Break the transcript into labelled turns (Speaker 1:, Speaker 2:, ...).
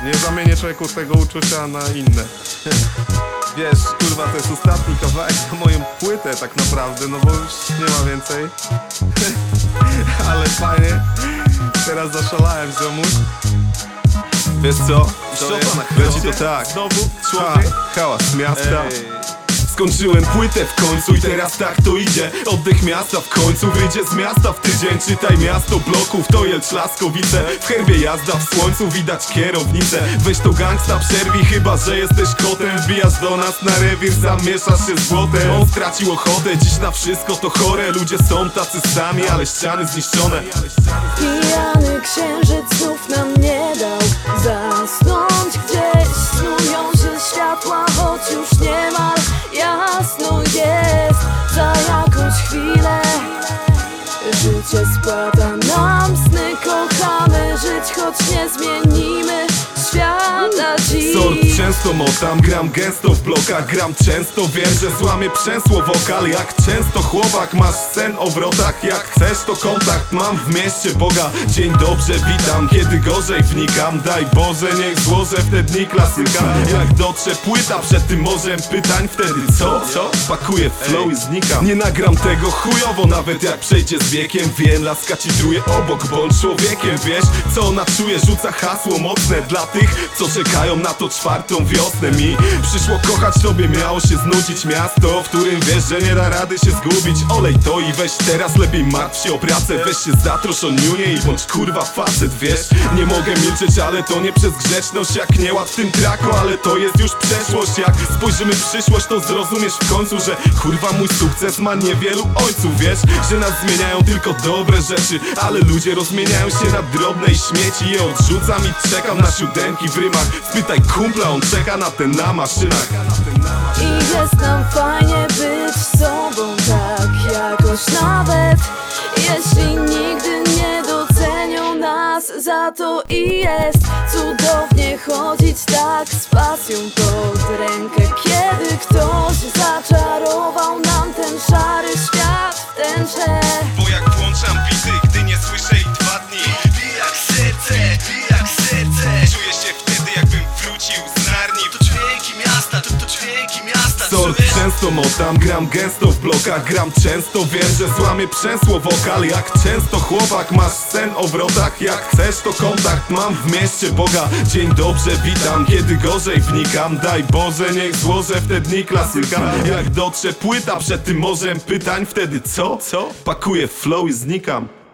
Speaker 1: Nie zamienię człowieku tego uczucia na inne. Wiesz, kurwa, to jest ostatni kawałek na moją płytę tak naprawdę, no bo już nie ma więcej. Ale fajnie, teraz zaszalałem, ziomuś. Wiesz co? Leci to tak.
Speaker 2: Znowu człowiek.
Speaker 1: Hałas miasta.
Speaker 2: Skończyłem płytę w końcu i teraz tak to idzie. Oddech miasta w końcu wyjdzie z miasta w tydzień. Czytaj miasto bloków, to Jelcz, Laskowice. W herbie jazda w słońcu, widać kierownicę. Weź to gangsta, przerwij, chyba że jesteś kotem. Wbijasz do nas na rewir, zamieszasz się z błotem. On stracił ochotę, dziś na wszystko to chore. Ludzie są tacy sami, ale ściany zniszczone.
Speaker 3: Pijany księżyc znów nam nie dał zasnąć gdzieś. Snują się światła, choć już niemal jasno jest. Za jakąś chwilę życie spada nam sny. Kochamy żyć, choć nie zmienimy świata dziś.
Speaker 2: Sort często motam, gram gęsto w blokach. Gram często, wiem, że złamię przęsło wokal. Jak często chłopak, masz sen o wrotach. Jak chcesz to kontakt, mam w mieście Boga. Dzień dobrze, witam, kiedy gorzej wnikam. Daj Boże, niech złożę w te dni klasyka. Jak dotrze płyta przed tym morzem pytań, wtedy co? Pakuję flow i znikam. Nie nagram tego chujowo, nawet jak przejdzie z wiekiem. Wiem, laska ci truje obok, bo on człowiekiem. Wiesz, co ona czuje, rzuca hasło mocne dla tych, co czekają na to czwartą wiosnę. Mi przyszło kochać, tobie miało się znudzić miasto, w którym wiesz, że nie da rady się zgubić. Olej to i weź teraz, lepiej martw się o pracę. Weź się zatrosz o niunie i bądź kurwa facet, wiesz. Nie mogę milczeć, ale to nie przez grzeczność. Jak nie ład w tym traku, ale to jest już przeszłość. Jak spojrzymy w przyszłość, to zrozumiesz w końcu, że kurwa mój sukces ma niewielu ojców. Wiesz, że nas zmieniają tylko dobre rzeczy, ale ludzie rozmieniają się na drobne i śmieci. Je odrzucam i czekam na siódemki w rymach. Spytaj kumpla, on czeka na ten na maszynach.
Speaker 3: I jest nam fajnie być sobą, tak jakoś nawet jeśli nigdy nie docenią nas za to. I jest cudownie chodzić tak z pasją pod rękę, kiedy ktoś zaczarował nam ten szary świat w tęczę.
Speaker 2: Bo jak włączam bity, gdy nie słyszę ich 2 dni, bije jak serce, bije jak serce. Czuję się wtedy, jakbym wrócił z Narni.
Speaker 4: To dźwięki miasta, to dźwięki miasta.
Speaker 2: Sort często motam, gram gęsto w blokach. Gram często, wiem, że złamię przęsło wokal. Jak często chłopak, masz sen o wrotach. Jak chcesz to kontakt, mam w mieście Boga. Dzień dobrze, witam, kiedy gorzej wnikam. Daj Boże, niech złożę w te dni klasyka. Jak dotrze płyta przed tym morzem pytań, wtedy co? Pakuję flow i znikam.